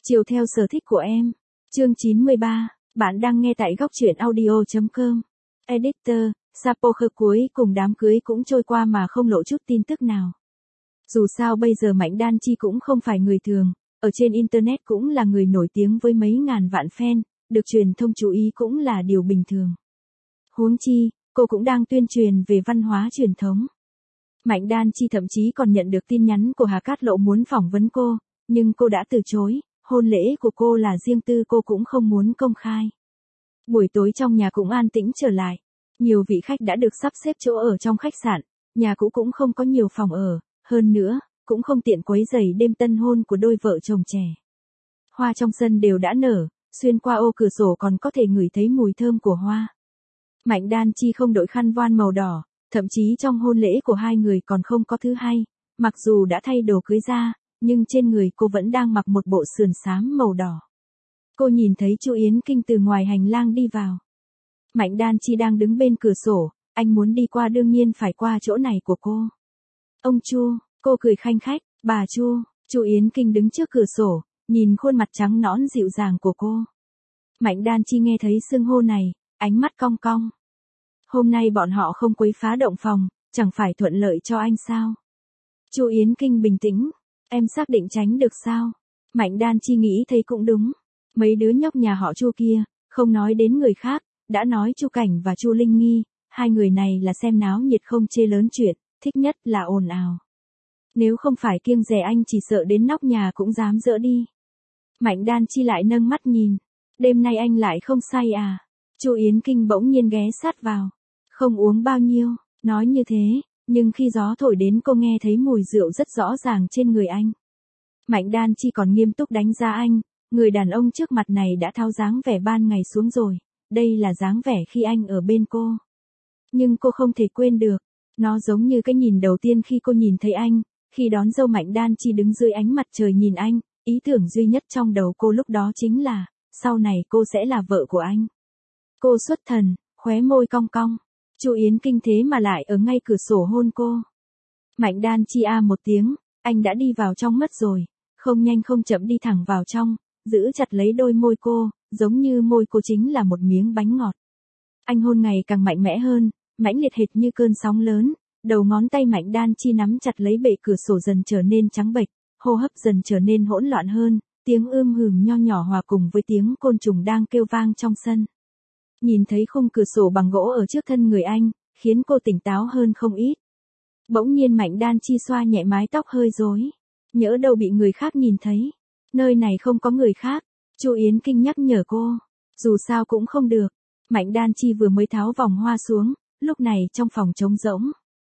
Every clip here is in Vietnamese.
Chiều theo sở thích của em. Chương 93, bạn đang nghe tại góc truyện audio.com. Editor, Sapocher cuối cùng đám cưới cũng trôi qua mà không lộ chút tin tức nào. Dù sao bây giờ Mạnh Đan Chi cũng không phải người thường, ở trên Internet cũng là người nổi tiếng với mấy ngàn vạn fan, được truyền thông chú ý cũng là điều bình thường. Huống chi, cô cũng đang tuyên truyền về văn hóa truyền thống. Mạnh Đan Chi thậm chí còn nhận được tin nhắn của Hà Cát Lộ muốn phỏng vấn cô, nhưng cô đã từ chối, hôn lễ của cô là riêng tư cô cũng không muốn công khai. Buổi tối trong nhà cũng an tĩnh trở lại, nhiều vị khách đã được sắp xếp chỗ ở trong khách sạn, nhà cũ cũng không có nhiều phòng ở, hơn nữa, cũng không tiện quấy rầy đêm tân hôn của đôi vợ chồng trẻ. Hoa trong sân đều đã nở, xuyên qua ô cửa sổ còn có thể ngửi thấy mùi thơm của hoa. Mạnh Đan Chi không đội khăn voan màu đỏ, thậm chí trong hôn lễ của hai người còn không có thứ hay, mặc dù đã thay đồ cưới ra, nhưng trên người cô vẫn đang mặc một bộ sườn xám màu đỏ. Cô nhìn thấy Chu Yến Kinh từ ngoài hành lang đi vào. Mạnh Đan Chi đang đứng bên cửa sổ, anh muốn đi qua đương nhiên phải qua chỗ này của cô. Ông Chu, cô cười khanh khách, bà Chu. Chu Yến Kinh đứng trước cửa sổ, nhìn khuôn mặt trắng nõn dịu dàng của cô. Mạnh Đan Chi nghe thấy xưng hô này, ánh mắt cong cong. Hôm nay bọn họ không quấy phá động phòng, chẳng phải thuận lợi cho anh sao? Chu Yến Kinh bình tĩnh, em xác định tránh được sao? Mạnh Đan Chi nghĩ thấy cũng đúng. Mấy đứa nhóc nhà họ Chu kia, không nói đến người khác, đã nói Chu Cảnh và Chu Linh Nghi, hai người này là xem náo nhiệt không chê lớn chuyện, thích nhất là ồn ào. Nếu không phải kiêng dè anh chỉ sợ đến nóc nhà cũng dám dỡ đi. Mạnh Đan Chi lại nâng mắt nhìn, đêm nay anh lại không say à? Chu Yến Kinh bỗng nhiên ghé sát vào, không uống bao nhiêu, nói như thế, nhưng khi gió thổi đến cô nghe thấy mùi rượu rất rõ ràng trên người anh. Mạnh Đan Chi còn nghiêm túc đánh giá anh, người đàn ông trước mặt này đã tháo dáng vẻ ban ngày xuống rồi, đây là dáng vẻ khi anh ở bên cô. Nhưng cô không thể quên được, nó giống như cái nhìn đầu tiên khi cô nhìn thấy anh, khi đón dâu. Mạnh Đan Chi đứng dưới ánh mặt trời nhìn anh, ý tưởng duy nhất trong đầu cô lúc đó chính là, sau này cô sẽ là vợ của anh. Cô xuất thần, khóe môi cong cong. Chu Yến Kinh thế mà lại ở ngay cửa sổ hôn cô. Mạnh Đan Chi một tiếng, anh đã đi vào trong mất rồi, không nhanh không chậm đi thẳng vào trong, giữ chặt lấy đôi môi cô, giống như môi cô chính là một miếng bánh ngọt. Anh hôn ngày càng mạnh mẽ hơn, mãnh liệt hệt như cơn sóng lớn, đầu ngón tay Mạnh Đan Chi nắm chặt lấy bệ cửa sổ dần trở nên trắng bệch, hô hấp dần trở nên hỗn loạn hơn, tiếng hừm nho nhỏ hòa cùng với tiếng côn trùng đang kêu vang trong sân. Nhìn thấy khung cửa sổ bằng gỗ ở trước thân người anh, khiến cô tỉnh táo hơn không ít. Bỗng nhiên Mạnh Đan Chi xoa nhẹ mái tóc hơi rối, nhỡ đâu bị người khác nhìn thấy. Nơi này không có người khác, Chu Yến Kinh nhắc nhở cô, dù sao cũng không được. Mạnh Đan Chi vừa mới tháo vòng hoa xuống, lúc này trong phòng trống rỗng.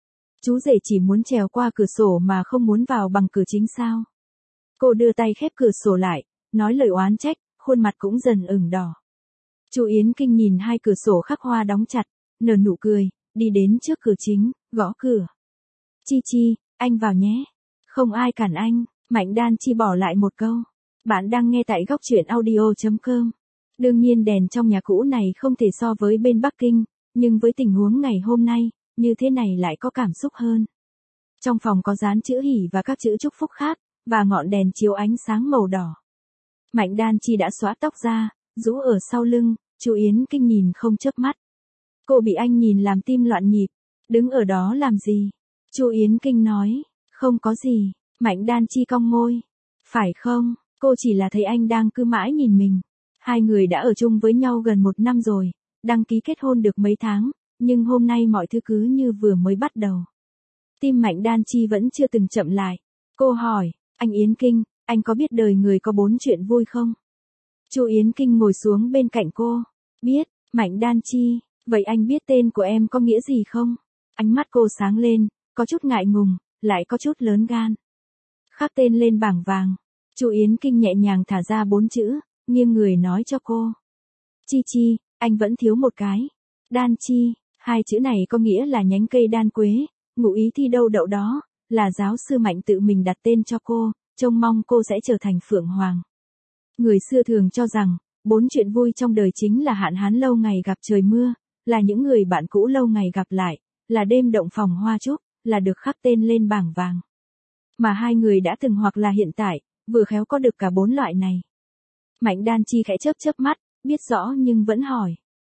Chú rể chỉ muốn trèo qua cửa sổ mà không muốn vào bằng cửa chính sao? Cô đưa tay khép cửa sổ lại, nói lời oán trách, khuôn mặt cũng dần ửng đỏ. Chu Yến Kinh nhìn hai cửa sổ khắc hoa đóng chặt, nở nụ cười, đi đến trước cửa chính, gõ cửa. Chi Chi, anh vào nhé. Không ai cản anh. Mạnh Đan Chi bỏ lại một câu. Bạn đang nghe tại góc truyện audio.com. Đương nhiên đèn trong nhà cũ này không thể so với bên Bắc Kinh, nhưng với tình huống ngày hôm nay, như thế này lại có cảm xúc hơn. Trong phòng có dán chữ hỉ và các chữ chúc phúc khác, và ngọn đèn chiếu ánh sáng màu đỏ. Mạnh Đan Chi đã xóa tóc ra, rũ ở sau lưng, Chu Yến Kinh nhìn không chớp mắt. Cô bị anh nhìn làm tim loạn nhịp, đứng ở đó làm gì? Chu Yến Kinh nói, không có gì. Mạnh Đan Chi cong môi, phải không, cô chỉ là thấy anh đang cứ mãi nhìn mình. Hai người đã ở chung với nhau gần 1 năm rồi, đăng ký kết hôn được mấy tháng, nhưng hôm nay mọi thứ cứ như vừa mới bắt đầu. Tim Mạnh Đan Chi vẫn chưa từng chậm lại. Cô hỏi, anh Yến Kinh, anh có biết đời người có 4 chuyện vui không? Chu Yến Kinh ngồi xuống bên cạnh cô. Biết. Mạnh Đan Chi, vậy anh biết tên của em có nghĩa gì không? Ánh mắt cô sáng lên, có chút ngại ngùng, lại có chút lớn gan. Khắc tên lên bảng vàng. Chu Yến Kinh nhẹ nhàng thả ra 4 chữ, nghiêng người nói cho cô. Chi Chi, anh vẫn thiếu một cái. Đan Chi, 2 chữ này có nghĩa là nhánh cây đan quế, ngụ ý thi đâu đậu đó, là giáo sư Mạnh tự mình đặt tên cho cô, trông mong cô sẽ trở thành Phượng Hoàng. Người xưa thường cho rằng, 4 chuyện vui trong đời chính là hạn hán lâu ngày gặp trời mưa, là những người bạn cũ lâu ngày gặp lại, là đêm động phòng hoa trúc, là được khắc tên lên bảng vàng. Mà hai người đã từng hoặc là hiện tại, vừa khéo có được cả 4 loại này. Mạnh Đan Chi khẽ chớp chớp mắt, biết rõ nhưng vẫn hỏi.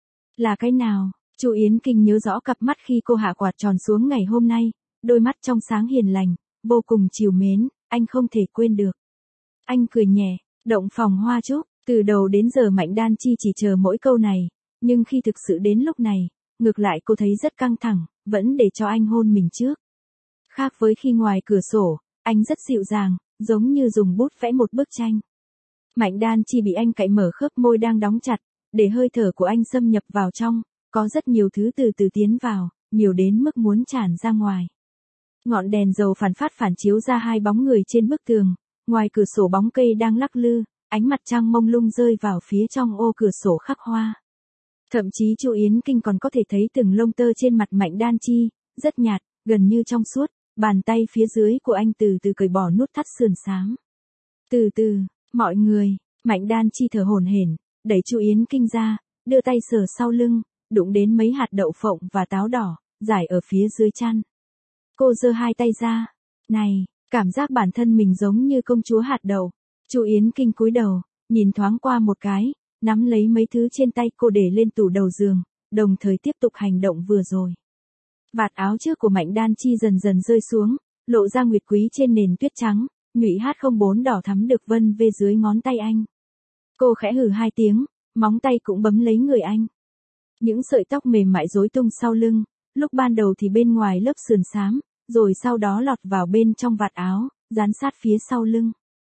Là cái nào? Chu Yến Kinh nhớ rõ cặp mắt khi cô hạ quạt tròn xuống ngày hôm nay, đôi mắt trong sáng hiền lành, vô cùng trìu mến, anh không thể quên được. Anh cười nhẹ, động phòng hoa trúc, từ đầu đến giờ Mạnh Đan Chi chỉ chờ mỗi câu này, nhưng khi thực sự đến lúc này, ngược lại cô thấy rất căng thẳng, vẫn để cho anh hôn mình trước. Khác với khi ngoài cửa sổ, anh rất dịu dàng, giống như dùng bút vẽ một bức tranh. Mạnh Đan Chi bị anh cạy mở khớp môi đang đóng chặt, để hơi thở của anh xâm nhập vào trong, có rất nhiều thứ từ từ tiến vào, nhiều đến mức muốn tràn ra ngoài. Ngọn đèn dầu phản phát phản chiếu ra hai bóng người trên bức tường, ngoài cửa sổ bóng cây đang lắc lư, ánh mặt trăng mông lung rơi vào phía trong ô cửa sổ khắc hoa. Thậm chí Chu Yến Kinh còn có thể thấy từng lông tơ trên mặt Mạnh Đan Chi, rất nhạt, gần như trong suốt, bàn tay phía dưới của anh từ từ cởi bỏ nút thắt sườn xám. Từ từ, mọi người, Mạnh Đan Chi thở hổn hển, đẩy Chu Yến Kinh ra, đưa tay sờ sau lưng, đụng đến mấy hạt đậu phộng và táo đỏ, rải ở phía dưới chăn. Cô giơ hai tay ra, này, cảm giác bản thân mình giống như công chúa hạt đậu. Chu Yến Kinh cúi đầu, nhìn thoáng qua một cái, nắm lấy mấy thứ trên tay cô để lên tủ đầu giường, đồng thời tiếp tục hành động vừa rồi. Vạt áo trước của Mạnh Đan Chi dần dần rơi xuống, lộ ra nguyệt quý trên nền tuyết trắng, nhụy H04 đỏ thắm được vân về dưới ngón tay anh. Cô khẽ hừ hai tiếng, móng tay cũng bấm lấy người anh. Những sợi tóc mềm mại rối tung sau lưng, lúc ban đầu thì bên ngoài lớp sườn xám, rồi sau đó lọt vào bên trong vạt áo, dán sát phía sau lưng.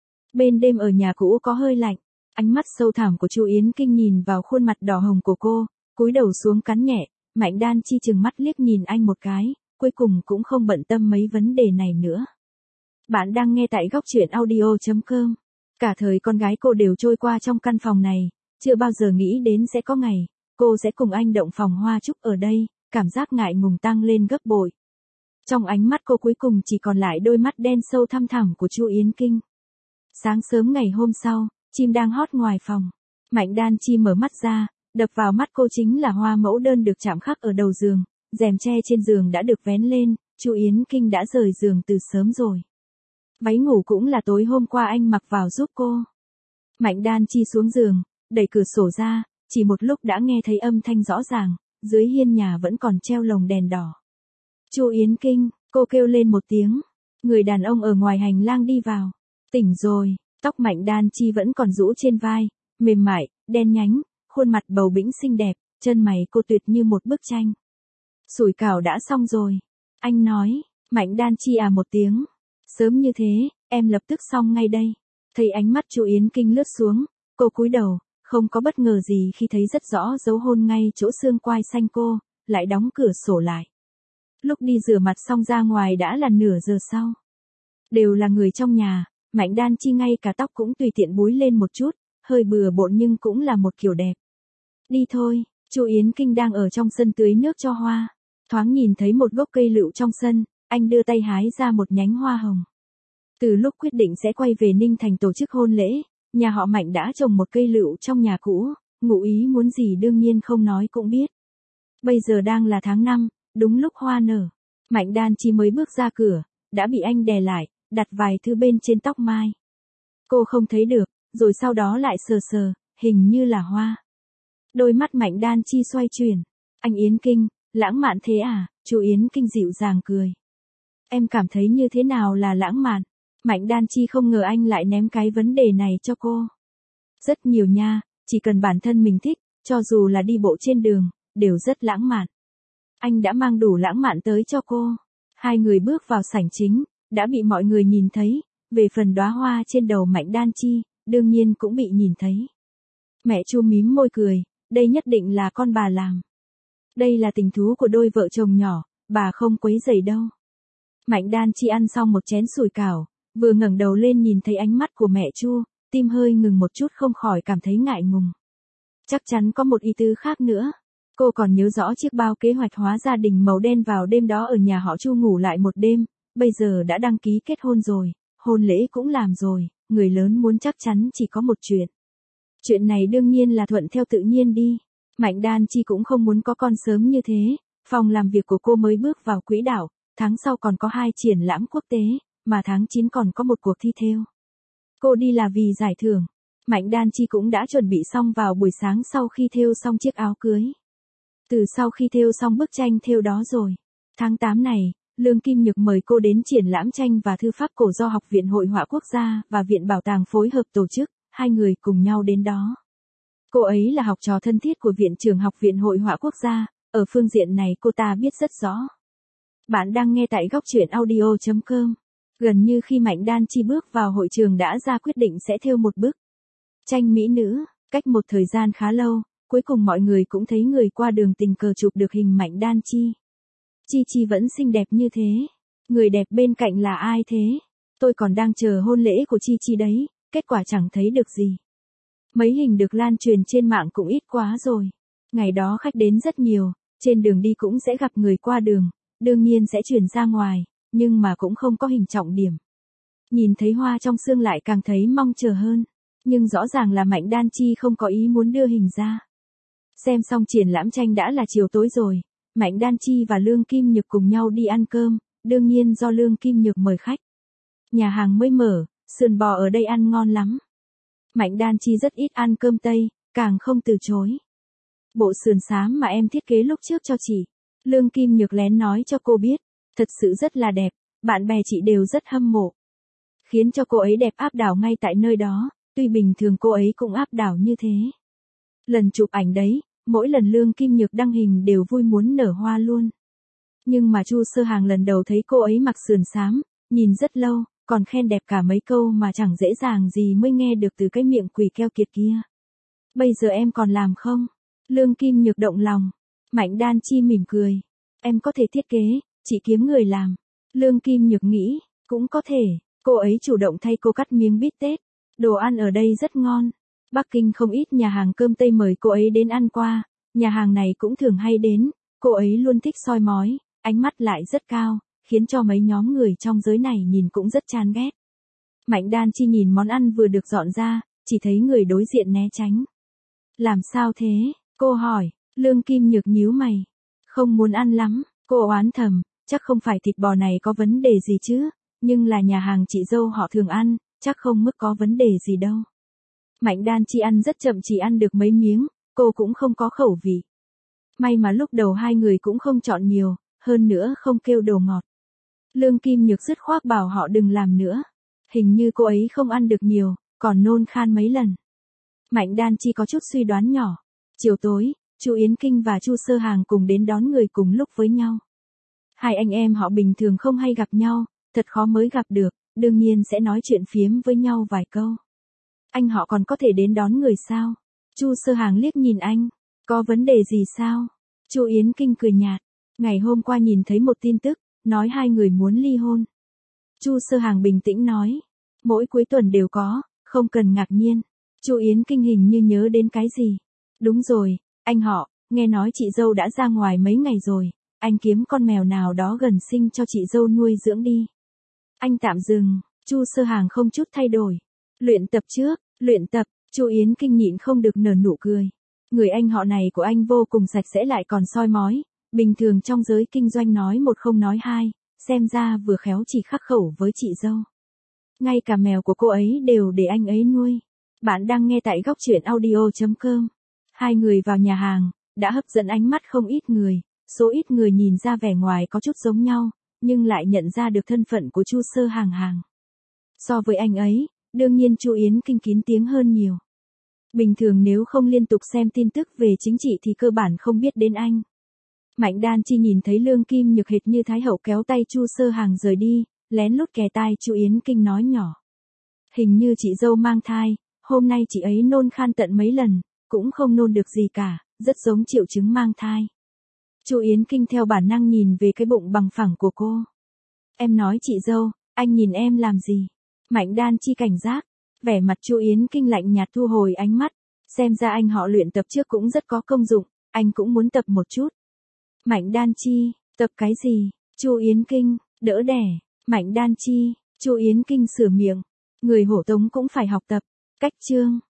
Bên đêm ở nhà cũ có hơi lạnh, ánh mắt sâu thẳm của Chu Yến Kinh nhìn vào khuôn mặt đỏ hồng của cô, cúi đầu xuống cắn nhẹ, Mạnh Đan Chi chừng mắt liếc nhìn anh một cái, cuối cùng cũng không bận tâm mấy vấn đề này nữa. Bạn đang nghe tại góc truyện audio.com. Cả thời con gái cô đều trôi qua trong căn phòng này, chưa bao giờ nghĩ đến sẽ có ngày, cô sẽ cùng anh động phòng hoa trúc ở đây, cảm giác ngại ngùng tăng lên gấp bội. Trong ánh mắt cô cuối cùng chỉ còn lại đôi mắt đen sâu thăm thẳm của Chu Yến Kinh. Sáng sớm ngày hôm sau, chim đang hót ngoài phòng. Mạnh Đan Chi mở mắt ra, đập vào mắt cô chính là hoa mẫu đơn được chạm khắc ở đầu giường, rèm tre trên giường đã được vén lên, Chu Yến Kinh đã rời giường từ sớm rồi. Váy ngủ cũng là tối hôm qua anh mặc vào giúp cô. Mạnh Đan Chi xuống giường, đẩy cửa sổ ra, chỉ một lúc đã nghe thấy âm thanh rõ ràng, dưới hiên nhà vẫn còn treo lồng đèn đỏ. Chu Yến Kinh, cô kêu lên một tiếng, người đàn ông ở ngoài hành lang đi vào. Tỉnh rồi, tóc Mạnh Đan Chi vẫn còn rũ trên vai, mềm mại, đen nhánh, khuôn mặt bầu bĩnh xinh đẹp, chân mày cô tuyệt như một bức tranh. Sủi cảo đã xong rồi. Anh nói, Mạnh Đan Chi à một tiếng. Sớm như thế, em lập tức xong ngay đây. Thấy ánh mắt Chu Yến Kinh lướt xuống, cô cúi đầu, không có bất ngờ gì khi thấy rất rõ dấu hôn ngay chỗ xương quai xanh cô, lại đóng cửa sổ lại. Lúc đi rửa mặt xong ra ngoài đã là nửa giờ sau. Đều là người trong nhà, Mạnh Đan Chi ngay cả tóc cũng tùy tiện búi lên một chút, hơi bừa bộn nhưng cũng là một kiểu đẹp. Đi thôi, Chu Yến Kinh đang ở trong sân tưới nước cho hoa. Thoáng nhìn thấy một gốc cây lựu trong sân, anh đưa tay hái ra một nhánh hoa hồng. Từ lúc quyết định sẽ quay về Ninh Thành tổ chức hôn lễ, nhà họ Mạnh đã trồng một cây lựu trong nhà cũ, ngụ ý muốn gì đương nhiên không nói cũng biết. Bây giờ đang là tháng 5, đúng lúc hoa nở. Mạnh Đan Chi mới bước ra cửa, đã bị anh đè lại, đặt vài thứ bên trên tóc mai. Cô không thấy được, rồi sau đó lại sờ sờ, hình như là hoa. Đôi mắt Mạnh Đan Chi xoay chuyển. Anh Yến Kinh, lãng mạn thế à? Chu Yến Kinh dịu dàng cười. Em cảm thấy như thế nào là lãng mạn? Mạnh Đan Chi không ngờ anh lại ném cái vấn đề này cho cô. Rất nhiều nha, chỉ cần bản thân mình thích, cho dù là đi bộ trên đường, đều rất lãng mạn. Anh đã mang đủ lãng mạn tới cho cô. Hai người bước vào sảnh chính, đã bị mọi người nhìn thấy, về phần đóa hoa trên đầu Mạnh Đan Chi, đương nhiên cũng bị nhìn thấy. Mẹ Chu mím môi cười, đây nhất định là con bà làm. Đây là tình thú của đôi vợ chồng nhỏ, bà không quấy rầy đâu. Mạnh Đan Chi ăn xong một chén sủi cảo, vừa ngẩng đầu lên nhìn thấy ánh mắt của mẹ Chu, tim hơi ngừng một chút không khỏi cảm thấy ngại ngùng. Chắc chắn có một ý tứ khác nữa. Cô còn nhớ rõ chiếc bao kế hoạch hóa gia đình màu đen vào đêm đó ở nhà họ Chu ngủ lại một đêm, bây giờ đã đăng ký kết hôn rồi, hôn lễ cũng làm rồi, người lớn muốn chắc chắn chỉ có một chuyện. Chuyện này đương nhiên là thuận theo tự nhiên đi. Mạnh Đan Chi cũng không muốn có con sớm như thế, phòng làm việc của cô mới bước vào quỹ đạo, tháng sau còn có 2 triển lãm quốc tế, mà tháng 9 còn có một cuộc thi thêu. Cô đi là vì giải thưởng. Mạnh Đan Chi cũng đã chuẩn bị xong vào buổi sáng sau khi thêu xong chiếc áo cưới. Từ sau khi thêu xong bức tranh thêu đó rồi. Tháng 8 này, Lương Kim Nhược mời cô đến triển lãm tranh và thư pháp cổ do Học viện Hội họa Quốc gia và Viện Bảo tàng phối hợp tổ chức, hai người cùng nhau đến đó. Cô ấy là học trò thân thiết của Viện trưởng Học viện Hội họa Quốc gia, ở phương diện này cô ta biết rất rõ. Bạn đang nghe tại góc truyện audio.com. Gần như khi Mạnh Đan Chi bước vào hội trường đã ra quyết định sẽ thêu một bức tranh mỹ nữ, cách một thời gian khá lâu, cuối cùng mọi người cũng thấy người qua đường tình cờ chụp được hình Mạnh Đan Chi. Chi Chi vẫn xinh đẹp như thế. Người đẹp bên cạnh là ai thế? Tôi còn đang chờ hôn lễ của Chi Chi đấy, kết quả chẳng thấy được gì. Mấy hình được lan truyền trên mạng cũng ít quá rồi. Ngày đó khách đến rất nhiều, trên đường đi cũng sẽ gặp người qua đường, đương nhiên sẽ truyền ra ngoài, nhưng mà cũng không có hình trọng điểm. Nhìn thấy hoa trong xương lại càng thấy mong chờ hơn, nhưng rõ ràng là Mạnh Đan Chi không có ý muốn đưa hình ra. Xem xong triển lãm tranh đã là chiều tối rồi, Mạnh Đan Chi và Lương Kim Nhược cùng nhau đi ăn cơm, đương nhiên do Lương Kim Nhược mời khách. Nhà hàng mới mở, sườn bò ở đây ăn ngon lắm. Mạnh Đan Chi rất ít ăn cơm Tây, càng không từ chối. Bộ sườn xám mà em thiết kế lúc trước cho chị, Lương Kim Nhược lén nói cho cô biết, thật sự rất là đẹp, bạn bè chị đều rất hâm mộ. Khiến cho cô ấy đẹp áp đảo ngay tại nơi đó, tuy bình thường cô ấy cũng áp đảo như thế. Lần chụp ảnh đấy, mỗi lần Lương Kim Nhược đăng hình đều vui muốn nở hoa luôn. Nhưng mà Chu Sơ Hàng lần đầu thấy cô ấy mặc sườn xám, nhìn rất lâu, còn khen đẹp cả mấy câu mà chẳng dễ dàng gì mới nghe được từ cái miệng quỷ keo kiệt kia. Bây giờ em còn làm không? Lương Kim Nhược động lòng. Mạnh Đan Chi mỉm cười. Em có thể thiết kế, chị kiếm người làm. Lương Kim Nhược nghĩ, cũng có thể. Cô ấy chủ động thay cô cắt miếng bít tết. Đồ ăn ở đây rất ngon. Bắc Kinh không ít nhà hàng cơm Tây mời cô ấy đến ăn qua. Nhà hàng này cũng thường hay đến. Cô ấy luôn thích soi mói, ánh mắt lại rất cao, khiến cho mấy nhóm người trong giới này nhìn cũng rất chán ghét. Mạnh Đan Chi nhìn món ăn vừa được dọn ra, chỉ thấy người đối diện né tránh. Làm sao thế? Cô hỏi. Lương Kim Nhược nhíu mày. Không muốn ăn lắm, cô oán thầm, chắc không phải thịt bò này có vấn đề gì chứ, nhưng là nhà hàng chị dâu họ thường ăn, chắc không mức có vấn đề gì đâu. Mạnh Đan Chi ăn rất chậm, chỉ ăn được mấy miếng, cô cũng không có khẩu vị. May mà lúc đầu hai người cũng không chọn nhiều, hơn nữa không kêu đồ ngọt. Lương Kim Nhược dứt khoát bảo họ đừng làm nữa. Hình như cô ấy không ăn được nhiều, còn nôn khan mấy lần. Mạnh Đan Chi có chút suy đoán nhỏ. Chiều tối, Chu Yến Kinh và Chu Sơ Hàng cùng đến đón người cùng lúc với nhau. Hai anh em họ bình thường không hay gặp nhau, thật khó mới gặp được, đương nhiên sẽ nói chuyện phiếm với nhau vài câu. Anh họ còn có thể đến đón người sao? Chu Sơ Hàng liếc nhìn anh, có vấn đề gì sao? Chu Yến Kinh cười nhạt, ngày hôm qua nhìn thấy một tin tức, nói hai người muốn ly hôn. Chu Sơ Hàng bình tĩnh nói, mỗi cuối tuần đều có, không cần ngạc nhiên. Chu Yến Kinh hình như nhớ đến cái gì. Đúng rồi, anh họ, nghe nói chị dâu đã ra ngoài mấy ngày rồi, anh kiếm con mèo nào đó gần sinh cho chị dâu nuôi dưỡng đi. Anh tạm dừng, Chu Sơ Hàng không chút thay đổi. Luyện tập trước, luyện tập, Chu Yến Kinh nhịn không được nở nụ cười. Người anh họ này của anh vô cùng sạch sẽ lại còn soi mói, bình thường trong giới kinh doanh nói một không nói hai, xem ra vừa khéo chỉ khắc khẩu với chị dâu. Ngay cả mèo của cô ấy đều để anh ấy nuôi. Bạn đang nghe tại góc truyện audio.com. Hai người vào nhà hàng, đã hấp dẫn ánh mắt không ít người, số ít người nhìn ra vẻ ngoài có chút giống nhau, nhưng lại nhận ra được thân phận của Chu Sơ Hàng. So với anh ấy, đương nhiên Chu Yến Kinh kín tiếng hơn nhiều. Bình thường nếu không liên tục xem tin tức về chính trị thì cơ bản không biết đến anh. Mạnh Đan Chi nhìn thấy Lương Kim Nhược hệt như Thái Hậu kéo tay Chu Sơ Hàng rời đi, lén lút kề tai Chu Yến Kinh nói nhỏ. Hình như chị dâu mang thai, hôm nay chị ấy nôn khan tận mấy lần, cũng không nôn được gì cả, rất giống triệu chứng mang thai. Chu Yến Kinh theo bản năng nhìn về cái bụng bằng phẳng của cô. Em nói chị dâu, anh nhìn em làm gì? Mạnh Đan Chi cảnh giác, vẻ mặt Chu Yến Kinh lạnh nhạt thu hồi ánh mắt, xem ra anh họ luyện tập trước cũng rất có công dụng, anh cũng muốn tập một chút. Mạnh Đan Chi, tập cái gì? Chu Yến Kinh, đỡ đẻ. Mạnh Đan Chi, Chu Yến Kinh sửa miệng, người hổ tống cũng phải học tập. Cách chương